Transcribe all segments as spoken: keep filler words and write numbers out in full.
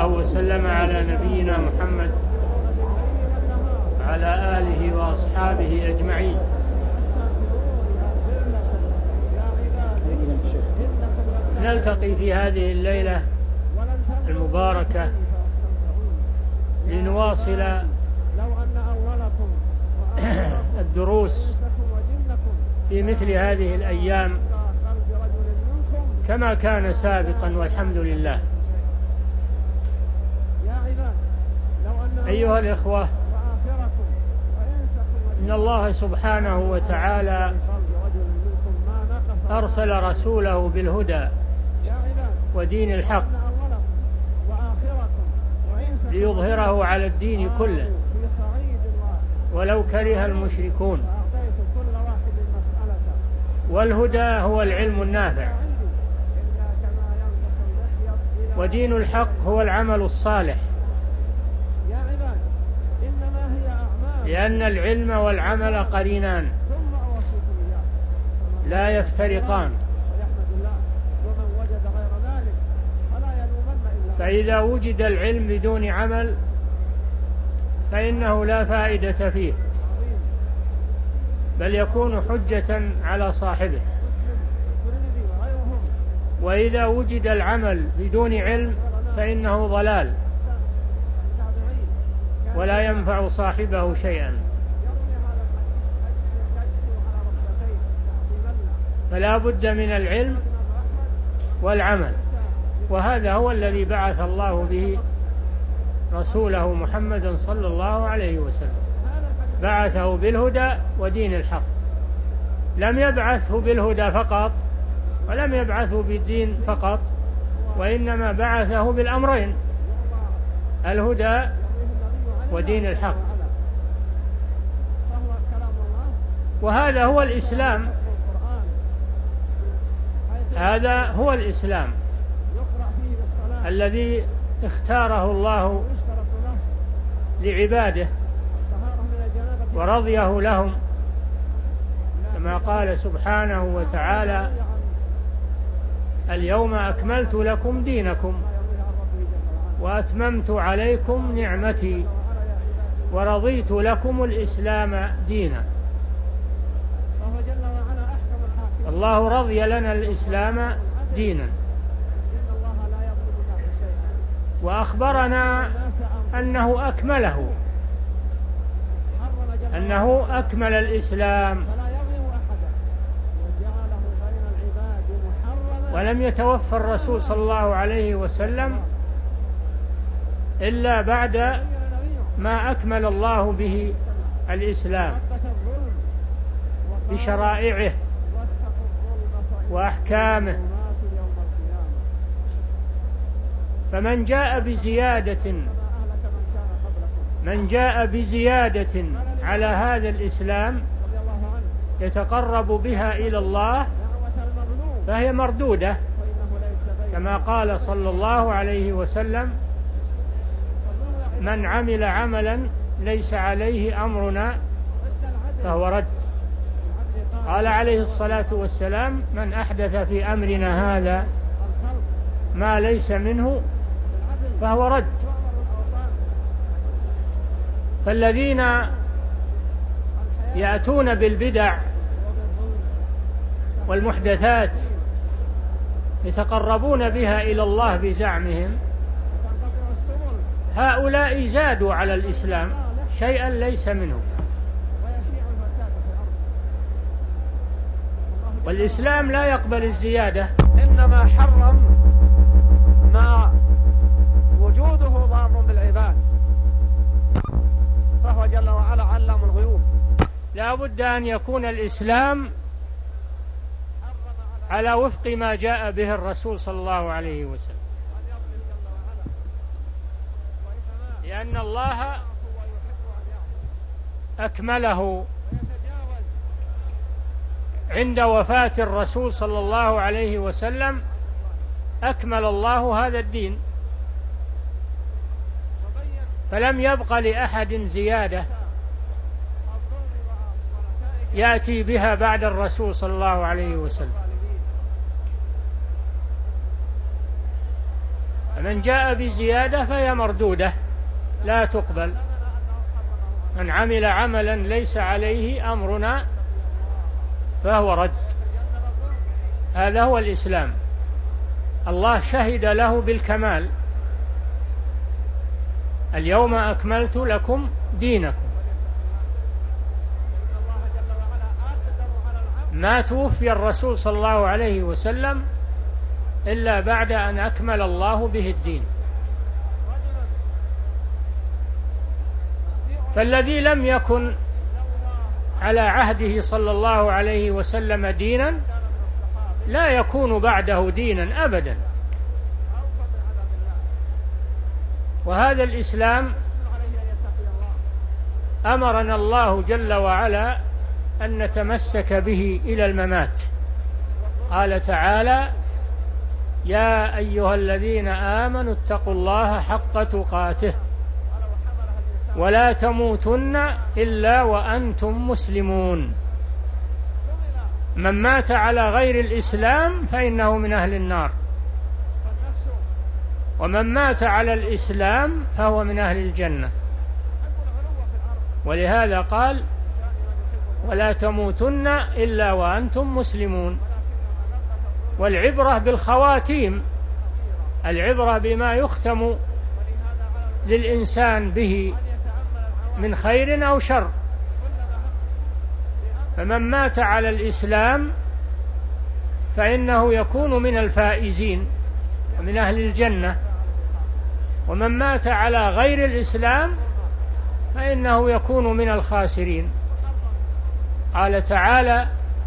وسلم على نبينا محمد وعلى آله وأصحابه أجمعين. نلتقي في هذه الليلة المباركة لنواصل الدروس في مثل هذه الأيام كما كان سابقا، والحمد لله. أيها الإخوة، إن الله سبحانه وتعالى أرسل رسوله بالهدى ودين الحق ليظهره على الدين كله ولو كره المشركون. والهدى هو العلم النافع، ودين الحق هو العمل الصالح، لأن العلم والعمل قرينان لا يفترقان. فإذا وجد العلم بدون عمل فإنه لا فائدة فيه، بل يكون حجة على صاحبه. وإذا وجد العمل بدون علم فإنه ضلال ولا ينفع صاحبه شيئا. فلا بد من العلم والعمل، وهذا هو الذي بعث الله به رسوله محمدا صلى الله عليه وسلم. بعثه بالهدى ودين الحق، لم يبعثه بالهدى فقط ولم يبعثه بالدين فقط، وإنما بعثه بالأمرين، الهدى ودين الحق. وهذا هو الإسلام، هذا هو الإسلام الذي اختاره الله لعباده ورضيه لهم، كما قال سبحانه وتعالى: اليوم أكملت لكم دينكم وأتممت عليكم نعمتي ورضيت لكم الإسلام دينا. الله رضي لنا الإسلام دينا، وأخبرنا أنه أكمله، أنه أكمل الإسلام، ولم يتوفى الرسول صلى الله عليه وسلم إلا بعد ما أكمل الله به الإسلام بشرائعه وأحكامه. فمن جاء بزيادة من جاء بزيادة على هذا الإسلام يتقرب بها إلى الله فهي مردودة، كما قال صلى الله عليه وسلم: من عمل عملا ليس عليه أمرنا فهو رد. قال عليه الصلاة والسلام: من أحدث في أمرنا هذا ما ليس منه فهو رد. فالذين يأتون بالبدع والمحدثات يتقربون بها إلى الله بزعمهم، هؤلاء زادوا على الإسلام شيئا ليس منه. والإسلام لا يقبل الزيادة، إنما حرم ما وجوده ضار بالعباد، فهو جل وعلا علام الغيوب. لا بد أن يكون الإسلام على وفق ما جاء به الرسول صلى الله عليه وسلم، لأن الله أكمله عند وفاة الرسول صلى الله عليه وسلم. أكمل الله هذا الدين، فلم يبق لأحد زيادة يأتي بها بعد الرسول صلى الله عليه وسلم. فمن من جاء بزيادة فهي مردودة لا تقبل. من عمل عملا ليس عليه أمرنا فهو رد. هذا هو الإسلام. الله شهد له بالكمال: اليوم أكملت لكم دينكم. ما توفي الرسول صلى الله عليه وسلم إلا بعد أن أكمل الله به الدين. فالذي لم يكن على عهده صلى الله عليه وسلم دينا لا يكون بعده دينا أبدا. وهذا الإسلام أمرنا الله جل وعلا أن نتمسك به إلى الممات. قال تعالى: يا أيها الذين آمنوا اتقوا الله حق تقاته ولا تموتن إلا وأنتم مسلمون. من مات على غير الإسلام فإنه من أهل النار، ومن مات على الإسلام فهو من أهل الجنة. ولهذا قال: ولا تموتن إلا وأنتم مسلمون. والعبرة بالخواتيم، العبرة بما يختم للإنسان به من خير أو شر. فمن مات على الإسلام فإنه يكون من الفائزين ومن أهل الجنة، ومن مات على غير الإسلام فإنه يكون من الخاسرين. قال تعالى: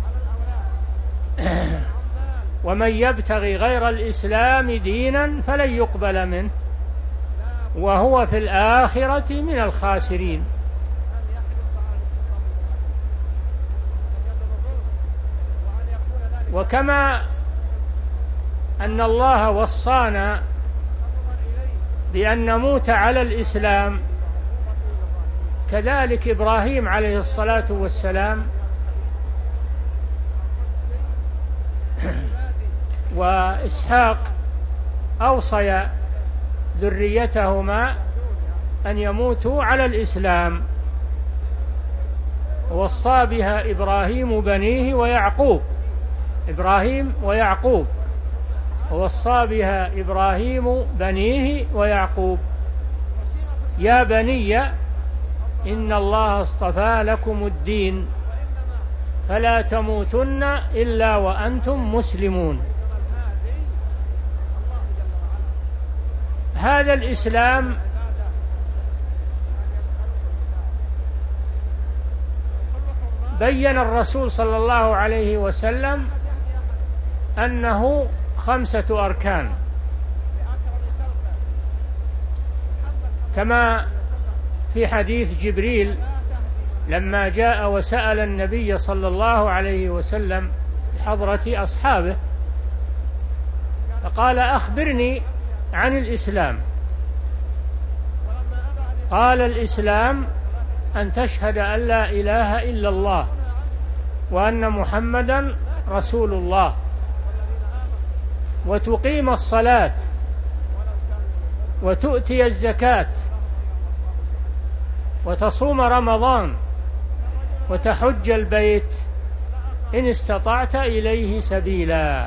ومن يبتغي غير الإسلام دينا فلن يقبل منه وهو في الآخرة من الخاسرين. وكما أن الله وصانا بأن نموت على الإسلام، كذلك إبراهيم عليه الصلاة والسلام وإسحاق أوصيا ذريتهما أن يموتوا على الإسلام، ووصى بها إبراهيم بنيه ويعقوب، إبراهيم ويعقوب، ووصى بها إبراهيم بنيه ويعقوب: يا بني إن الله اصطفى لكم الدين فلا تموتن إلا وأنتم مسلمون. هذا الإسلام بين الرسول صلى الله عليه وسلم أنه خمسة أركان، كما في حديث جبريل لما جاء وسأل النبي صلى الله عليه وسلم بحضرة أصحابه فقال: أخبرني عن الإسلام. قال: الإسلام أن تشهد أن لا إله إلا الله وأن محمدا رسول الله، وتقيم الصلاة وتؤتي الزكاة وتصوم رمضان وتحج البيت إن استطعت إليه سبيلا.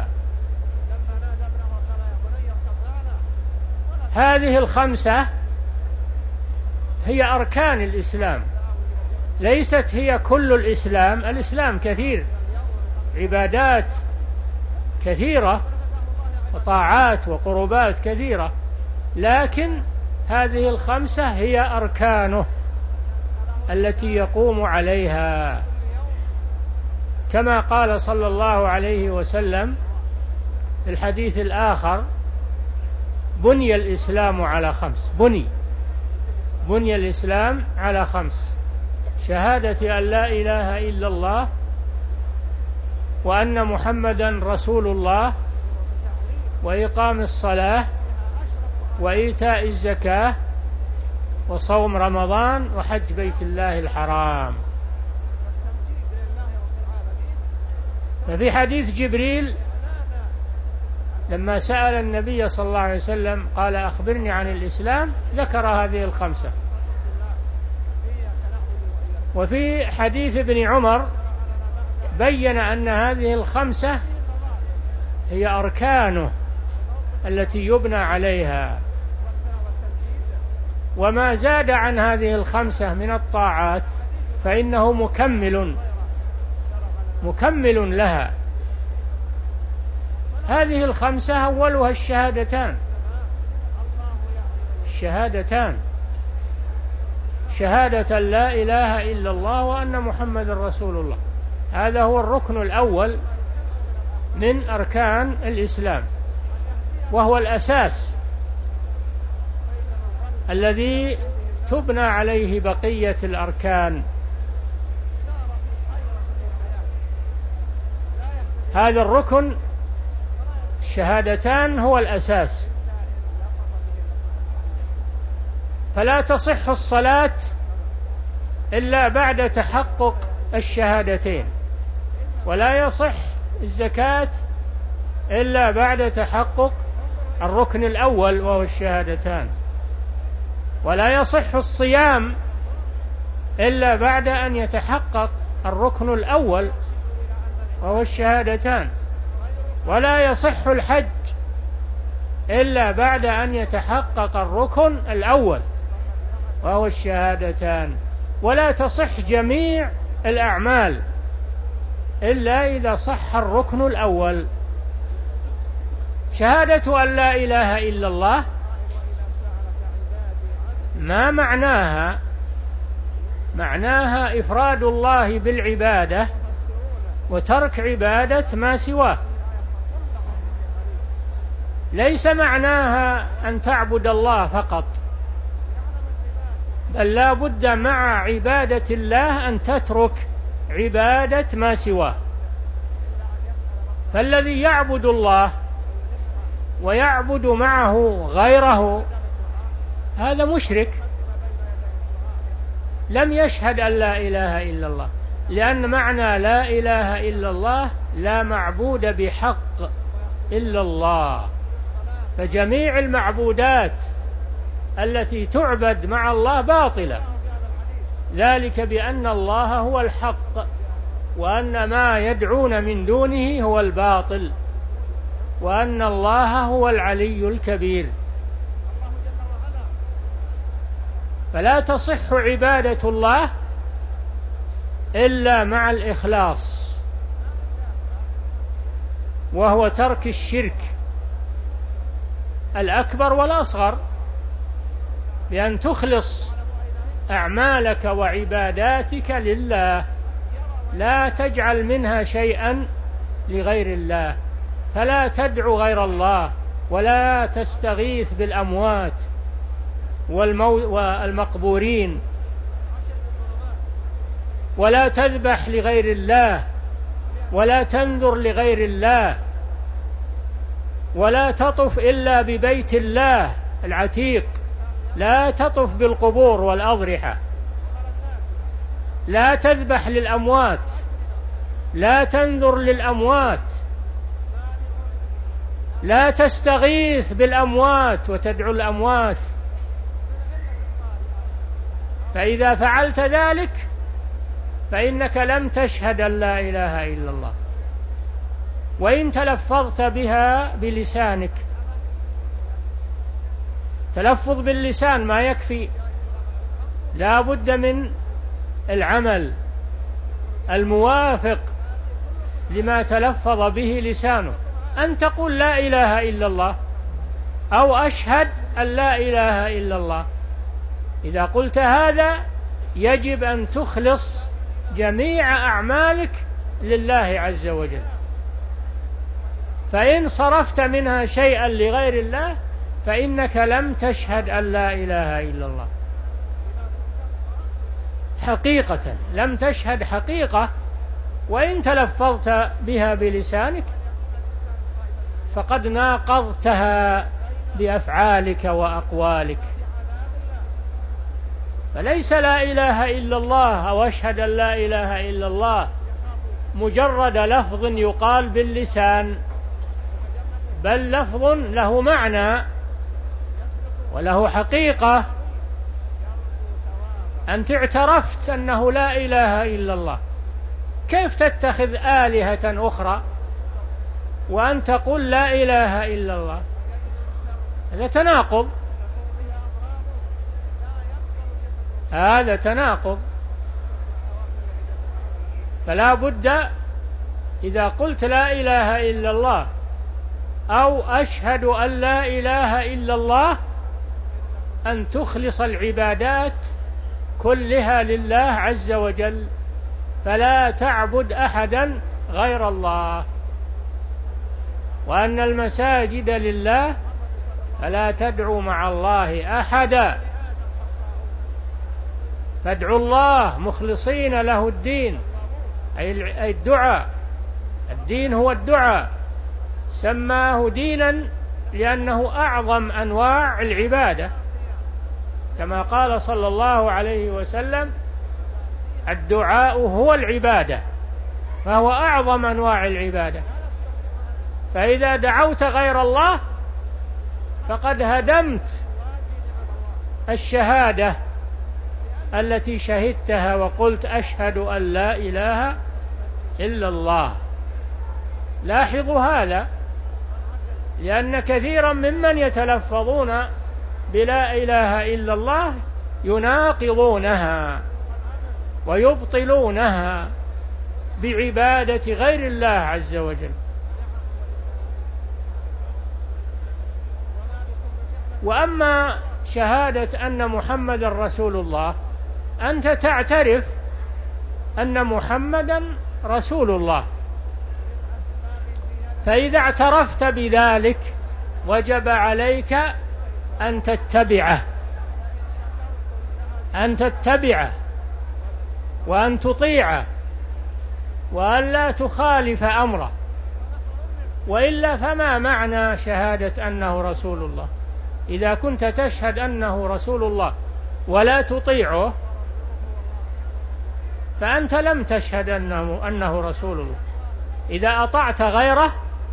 هذه الخمسة هي أركان الإسلام، ليست هي كل الإسلام. الإسلام كثير، عبادات كثيرة وطاعات وقربات كثيرة، لكن هذه الخمسة هي أركانه التي يقوم عليها، كما قال صلى الله عليه وسلم في الحديث الآخر: بني الإسلام على خمس. بني بني الإسلام على خمس: شهادة أن لا إله إلا الله وأن محمدا رسول الله وإقام الصلاة وإيتاء الزكاة وصوم رمضان وحج بيت الله الحرام. ففي حديث جبريل لما سأل النبي صلى الله عليه وسلم قال أخبرني عن الإسلام، ذكر هذه الخمسة. وفي حديث ابن عمر بين أن هذه الخمسة هي أركانه التي يبنى عليها، وما زاد عن هذه الخمسة من الطاعات فإنه مكمل مكمل لها. هذه الخمسة أولها الشهادتان الشهادتان شهادة لا إله إلا الله وأن محمد رسول الله. هذا هو الركن الأول من أركان الإسلام، وهو الأساس الذي تبنى عليه بقية الأركان. هذا الركن الشهادتان هو الأساس، فلا تصح الصلاة إلا بعد تحقق الشهادتين، ولا يصح الزكاة إلا بعد تحقق الركن الأول وهو الشهادتان، ولا يصح الصيام إلا بعد أن يتحقق الركن الأول وهو الشهادتان، ولا يصح الحج إلا بعد أن يتحقق الركن الأول وهو الشهادتان، ولا تصح جميع الأعمال إلا إذا صح الركن الأول. شهادة أن لا إله إلا الله ما معناها؟ معناها إفراد الله بالعبادة وترك عبادة ما سواه. ليس معناها أن تعبد الله فقط، بل لا بد مع عبادة الله أن تترك عبادة ما سواه. فالذي يعبد الله ويعبد معه غيره هذا مشرك، لم يشهد أن لا إله إلا الله، لأن معنى لا إله إلا الله لا معبود بحق إلا الله. فجميع المعبودات التي تعبد مع الله باطلة، ذلك بأن الله هو الحق وأن ما يدعون من دونه هو الباطل، وأن الله هو العلي الكبير. فلا تصح عبادة الله إلا مع الإخلاص، وهو ترك الشرك الأكبر والأصغر، بأن تخلص أعمالك وعباداتك لله، لا تجعل منها شيئا لغير الله، فلا تدعو غير الله، ولا تستغيث بالأموات والمقبورين، ولا تذبح لغير الله، ولا تنذر لغير الله، ولا تطف إلا ببيت الله العتيق، لا تطف بالقبور والأضرحة، لا تذبح للأموات، لا تنذر للأموات، لا تستغيث بالأموات وتدعو الأموات. فإذا فعلت ذلك فإنك لم تشهد أن لا إله إلا الله، وإن تلفظت بها بلسانك. تلفظ باللسان ما يكفي، لا بد من العمل الموافق لما تلفظ به لسانه. أن تقول لا إله إلا الله أو أشهد أن لا إله إلا الله، إذا قلت هذا يجب أن تخلص جميع أعمالك لله عز وجل، فإن صرفت منها شيئا لغير الله فإنك لم تشهد أن لا إله إلا الله حقيقة، لم تشهد حقيقة. وإن تلفظت بها بلسانك فقد ناقضتها بأفعالك وأقوالك. فليس لا إله إلا الله أو أشهد أن لا إله إلا الله مجرد لفظ يقال باللسان، بل لفظ له معنى وله حقيقة. أنت اعترفت أنه لا إله إلا الله، كيف تتخذ آلهة أخرى وأن تقول لا إله إلا الله؟ هذا تناقض، هذا تناقض. فلا بد إذا قلت لا إله إلا الله أو أشهد أن لا إله إلا الله أن تخلص العبادات كلها لله عز وجل، فلا تعبد أحدا غير الله، وأن المساجد لله فلا تدعوا مع الله أحدا، فادعوا الله مخلصين له الدين، أي الدعاء. الدين هو الدعاء، سماه دينا لأنه أعظم أنواع العبادة، كما قال صلى الله عليه وسلم: الدعاء هو العبادة، فهو أعظم أنواع العبادة. فإذا دعوت غير الله فقد هدمت الشهادة التي شهدتها وقلت أشهد أن لا إله إلا الله. لاحظوا هذا، لأن كثيرا ممن يتلفظون بلا إله إلا الله يناقضونها ويبطلونها بعبادة غير الله عز وجل. وأما شهادة أن محمدا رسول الله، أنت تعترف أن محمدا رسول الله، فإذا اعترفت بذلك وجب عليك أن تتبعه، أن تتبعه وأن تطيعه وأن لا تخالف أمره، وإلا فما معنى شهادة أنه رسول الله؟ إذا كنت تشهد أنه رسول الله ولا تطيعه فأنت لم تشهد أنه, أنه رسول الله. إذا أطعت غيره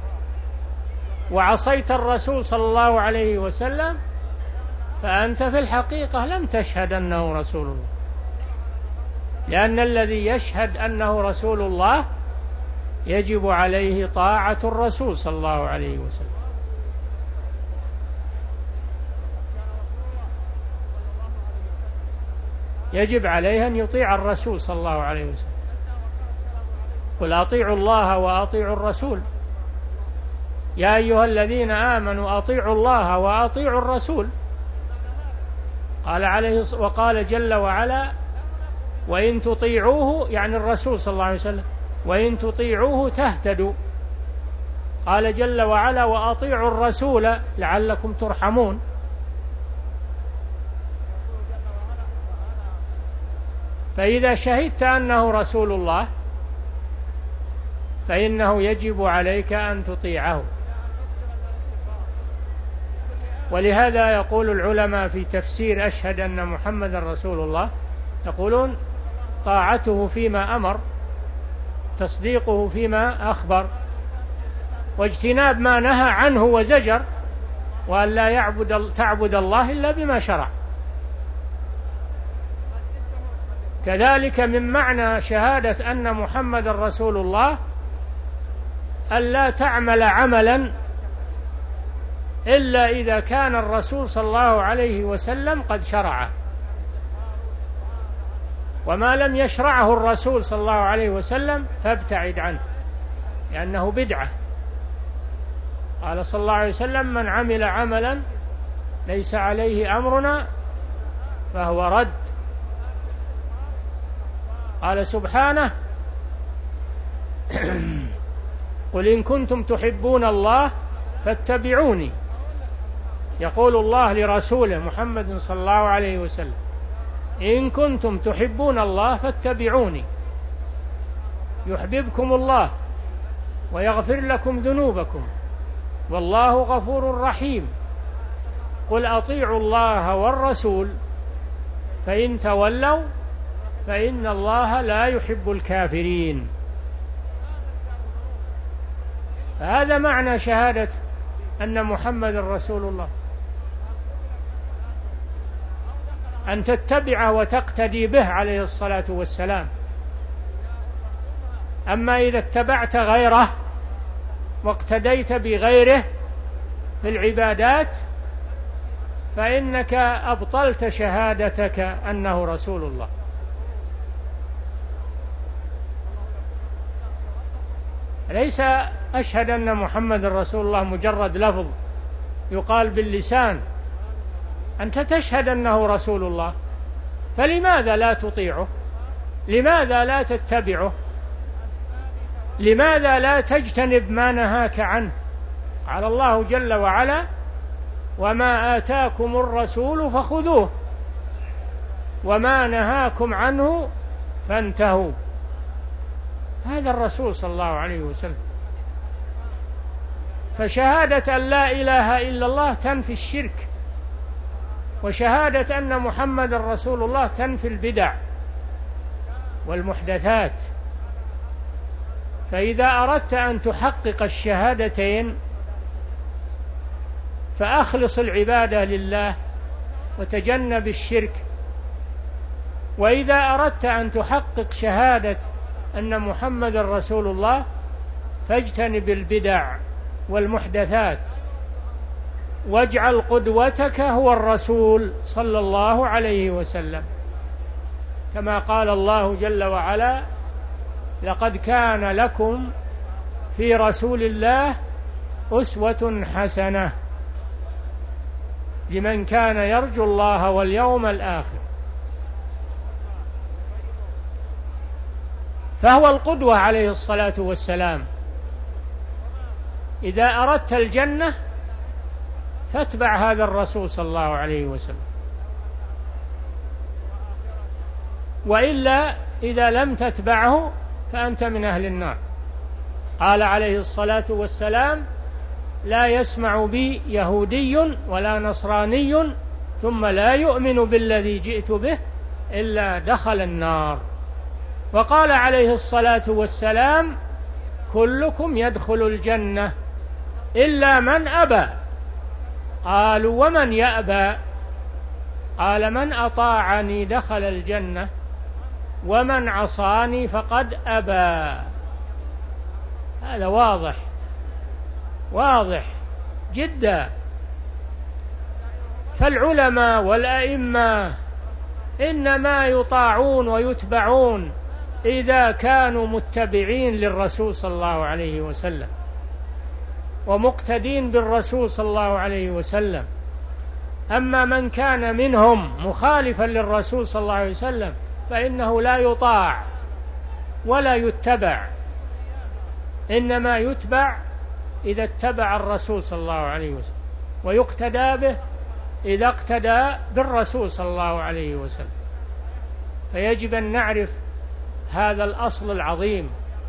وعصيت الرسول صلى الله عليه وسلم فأنت في الحقيقة لم تشهد أنه رسول الله، لأن الذي يشهد أنه رسول الله يجب عليه طاعة الرسول صلى الله عليه وسلم. يجب عليه أن يطيع الرسول صلى الله عليه وسلم. قل أطيعوا الله وأطيعوا الرسول، يا أيها الذين آمنوا أطيعوا الله وأطيعوا الرسول. قال عليه وقال جل وعلا: وإن تطيعوه، يعني الرسول صلى الله عليه وسلم، وإن تطيعوه تهتدوا. قال جل وعلا: وأطيعوا الرسول لعلكم ترحمون. فإذا شهدت أنه رسول الله فإنه يجب عليك أن تطيعه. ولهذا يقول العلماء في تفسير أشهد أن محمد رسول الله، يقولون: طاعته فيما أمر، تصديقه فيما أخبر، واجتناب ما نهى عنه وزجر، وأن لا يعبد تعبد الله إلا بما شرع. كذلك من معنى شهادة أن محمد رسول الله أن لا تعمل عملا إلا إذا كان الرسول صلى الله عليه وسلم قد شرعه، وما لم يشرعه الرسول صلى الله عليه وسلم فابتعد عنه، لأنه بدعة. قال صلى الله عليه وسلم: من عمل عملا ليس عليه أمرنا فهو رد. قال سبحانه: قل إن كنتم تحبون الله فاتبعوني. يقول الله لرسوله محمد صلى الله عليه وسلم: إن كنتم تحبون الله فاتبعوني يحببكم الله ويغفر لكم ذنوبكم والله غفور رحيم. قل أطيعوا الله والرسول فإن تولوا فإن الله لا يحب الكافرين. هذا معنى شهادة أن محمد رسول الله، أن تتبعه وتقتدي به عليه الصلاة والسلام. أما إذا اتبعت غيره واقتديت بغيره في العبادات فإنك أبطلت شهادتك أنه رسول الله. ليس أشهد أن محمد رسول الله مجرد لفظ يقال باللسان، أنت تشهد أنه رسول الله، فلماذا لا تطيعه؟ لماذا لا تتبعه؟ لماذا لا تجتنب ما نهاك عنه؟ قال الله جل وعلا: وما آتاكم الرسول فخذوه وما نهاكم عنه فانتهوا. هذا الرسول صلى الله عليه وسلم. فشهادة أن لا إله إلا الله تنفي الشرك، وشهادة أن محمد رسول الله تنفي البدع والمحدثات. فإذا أردت أن تحقق الشهادتين فأخلص العبادة لله وتجنب الشرك. وإذا أردت أن تحقق شهادة أن محمد رسول الله فاجتنب البدع والمحدثات، واجعل قدوتك هو الرسول صلى الله عليه وسلم، كما قال الله جل وعلا: لقد كان لكم في رسول الله أسوة حسنة لمن كان يرجو الله واليوم الآخر. فهو القدوة عليه الصلاة والسلام. إذا أردت الجنة فاتبع هذا الرسول صلى الله عليه وسلم، وإلا إذا لم تتبعه فأنت من أهل النار. قال عليه الصلاة والسلام: لا يسمع بي يهودي ولا نصراني ثم لا يؤمن بالذي جئت به إلا دخل النار. وقال عليه الصلاة والسلام: كلكم يدخل الجنة إلا من أبى. قالوا: ومن يأبى؟ قال: من أطاعني دخل الجنة ومن عصاني فقد أبى. هذا واضح واضح جدا. فالعلماء والأئمة إنما يطاعون ويتبعون إذا كانوا متبعين للرسول صلى الله عليه وسلم ومقتدين بالرسول صلى الله عليه وسلم. أما من كان منهم مخالفا للرسول صلى الله عليه وسلم فإنه لا يطاع ولا يتبع، إنما يتبع إذا اتبع الرسول صلى الله عليه وسلم، ويقتدى به إذا اقتدى بالرسول صلى الله عليه وسلم. فيجب أن نعرف هذا الأصل العظيم،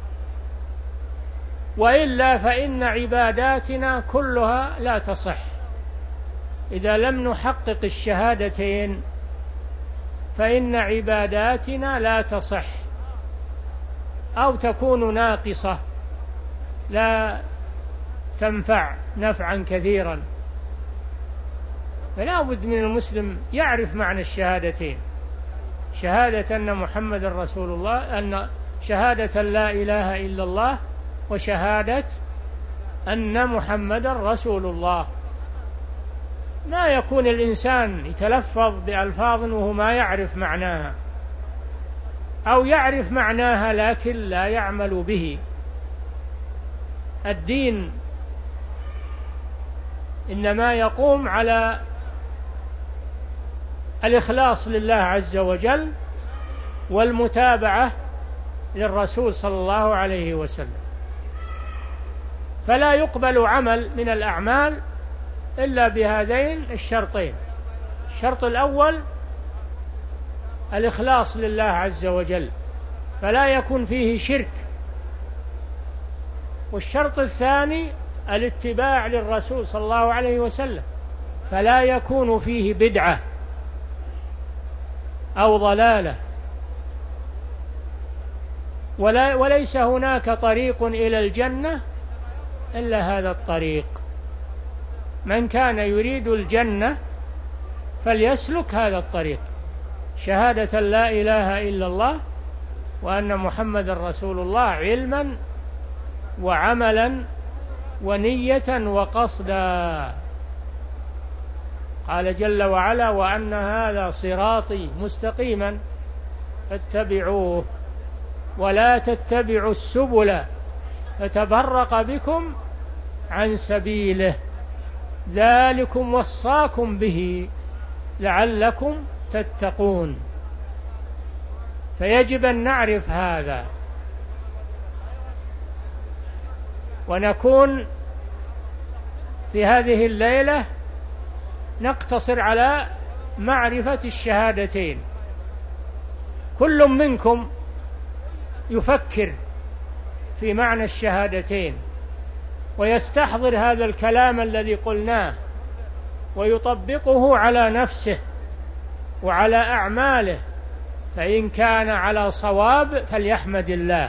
وإلا فإن عباداتنا كلها لا تصح إذا لم نحقق الشهادتين، فإن عباداتنا لا تصح أو تكون ناقصة لا تنفع نفعا كثيرا. فلا بد من المسلم يعرف معنى الشهادتين: شهادة أن محمد رسول الله، أن شهادة لا إله إلا الله، وشهادة أن محمد رسول الله. ما يكون الإنسان يتلفظ بألفاظ وهو ما يعرف معناها، أو يعرف معناها لكن لا يعمل به. الدين إنما يقوم على الإخلاص لله عز وجل والمتابعة للرسول صلى الله عليه وسلم. فلا يقبل عمل من الأعمال إلا بهذين الشرطين: الشرط الأول الإخلاص لله عز وجل فلا يكون فيه شرك، والشرط الثاني الاتباع للرسول صلى الله عليه وسلم فلا يكون فيه بدعة أو ضلالة. ولا وليس هناك طريق إلى الجنة إلا هذا الطريق. من كان يريد الجنة فليسلك هذا الطريق، شهادة لا إله إلا الله وأن محمد رسول الله، علما وعملا ونية وقصدا. قال جل وعلا: وأن هذا صراطي مستقيما فاتبعوه ولا تتبعوا السبل فتفرق بكم عن سبيله ذلكم وصاكم به لعلكم تتقون. فيجب أن نعرف هذا ونكون في هذه الليلة نقتصر على معرفة الشهادتين. كل منكم يفكر في معنى الشهادتين ويستحضر هذا الكلام الذي قلناه ويطبقه على نفسه وعلى أعماله، فإن كان على صواب فليحمد الله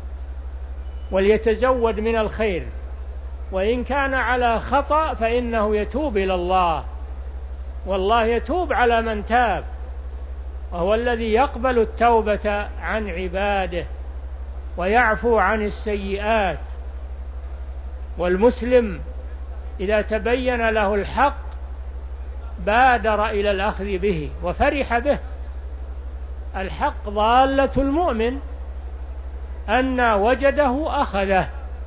وليتزود من الخير، وإن كان على خطأ فإنه يتوب إلى الله، والله يتوب على من تاب، وهو الذي يقبل التوبة عن عباده ويعفو عن السيئات. والمسلم إذا تبين له الحق بادر إلى الأخذ به وفرح به. الحق ضالة المؤمن، أن وجده أخذه.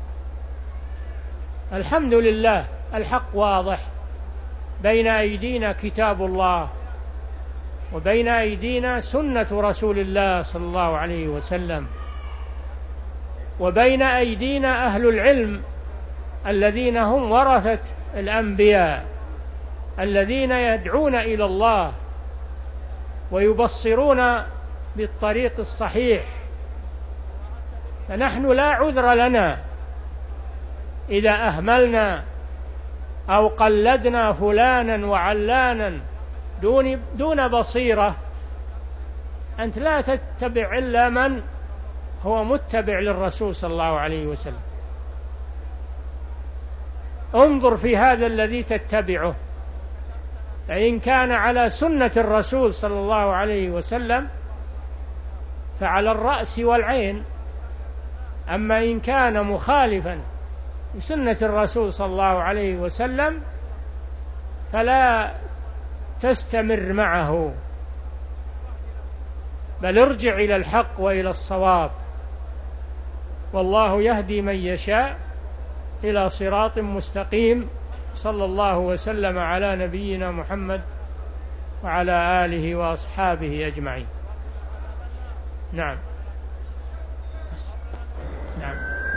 الحمد لله الحق واضح، بين أيدينا كتاب الله وبين أيدينا سنة رسول الله صلى الله عليه وسلم، وبين أيدينا أهل العلم الذين هم ورثة الأنبياء الذين يدعون إلى الله ويبصرون بالطريق الصحيح. فنحن لا عذر لنا إذا أهملنا أو قلدنا فلانا وعلانا دون, دون بصيرة. أنت لا تتبع إلا من هو متبع للرسول صلى الله عليه وسلم. انظر في هذا الذي تتبعه، فإن كان على سنة الرسول صلى الله عليه وسلم فعلى الرأس والعين، أما إن كان مخالفا لسنة الرسول صلى الله عليه وسلم فلا تستمر معه، بل ارجع إلى الحق وإلى الصواب، والله يهدي من يشاء إلى صراط مستقيم. صلى الله وسلم على نبينا محمد وعلى آله وأصحابه أجمعين. نعم نعم.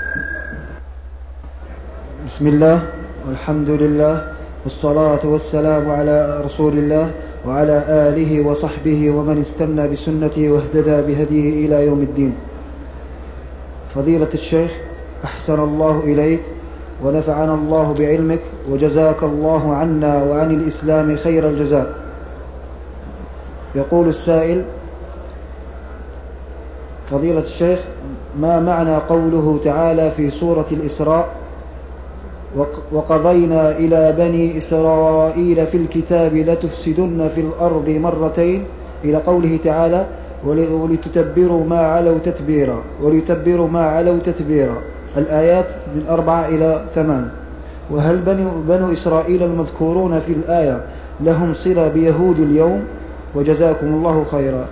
بسم الله والحمد لله والصلاة والسلام على رسول الله وعلى آله وصحبه ومن استنى بسنته واهتدى بهديه إلى يوم الدين. فضيلة الشيخ، أحسن الله إليك ونفعنا الله بعلمك وجزاك الله عنا وعن الإسلام خير الجزاء. يقول السائل: فضيلة الشيخ، ما معنى قوله تعالى في سورة الإسراء: وقضينا إلى بني إسرائيل في الكتاب لتفسدن في الأرض مرتين، إلى قوله تعالى: ولتتبروا ما علوا تتبيرا ولتتبروا ما علوا تتبيرا، الآيات من أربعة إلى ثمان. وهل بنو إسرائيل المذكورون في الآية لهم صلة بيهود اليوم؟ وجزاكم الله خيرا.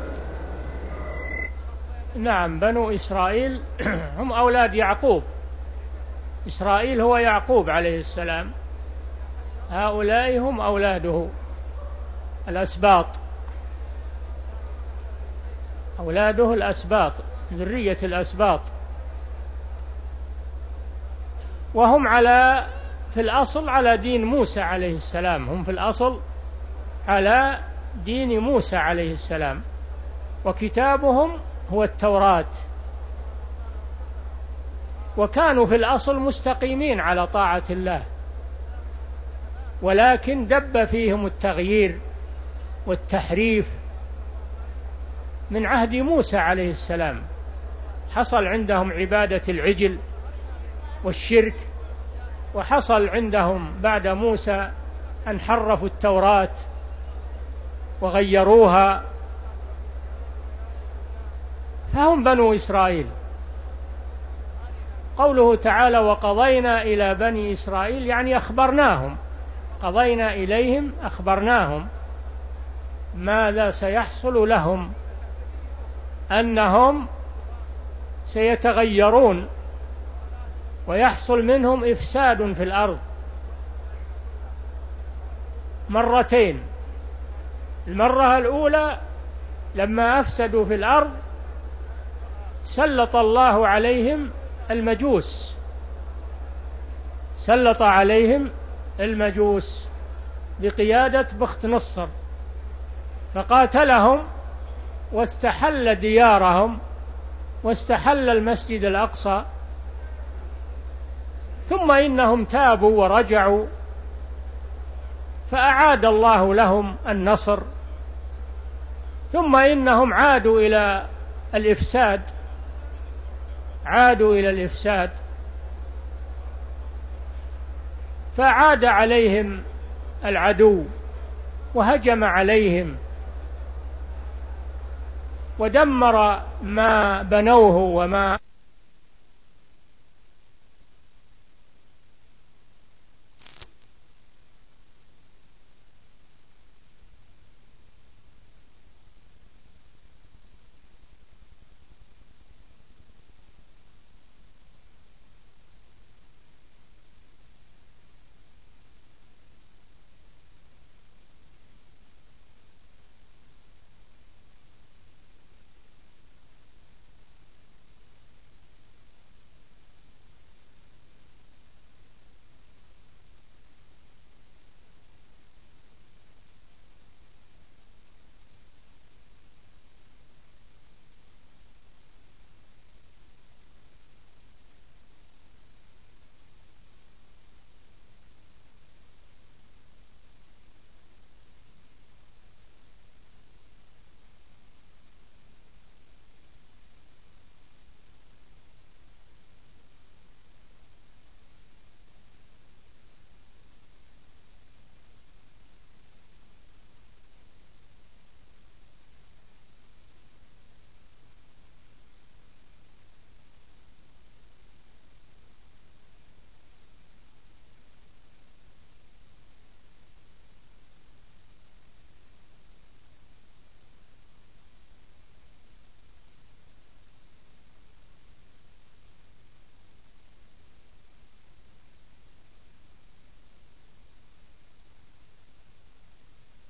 نعم، بنو إسرائيل هم أولاد يعقوب. إسرائيل هو يعقوب عليه السلام، هؤلاء هم أولاده الأسباط، أولاده الأسباط، ذرية الأسباط، وهم على في الأصل على دين موسى عليه السلام، هم في الأصل على دين موسى عليه السلام، وكتابهم هو التوراة، وكانوا في الأصل مستقيمين على طاعة الله، ولكن دب فيهم التغيير والتحريف من عهد موسى عليه السلام. حصل عندهم عبادة العجل والشرك، وحصل عندهم بعد موسى أن حرفوا التوراة وغيروها، فهم بنو إسرائيل. قوله تعالى وقضينا إلى بني إسرائيل يعني أخبرناهم، قضينا إليهم أخبرناهم ماذا سيحصل لهم، أنهم سيتغيرون ويحصل منهم إفساد في الأرض مرتين. المرة الأولى لما أفسدوا في الأرض سلط الله عليهم المجوس، سلط عليهم المجوس بقيادة بخت نصر، فقاتلهم واستحل ديارهم واستحل المسجد الأقصى، ثم إنهم تابوا ورجعوا فأعاد الله لهم النصر، ثم إنهم عادوا إلى الإفساد، عادوا إلى الإفساد فعاد عليهم العدو وهجم عليهم ودمر ما بنوه وما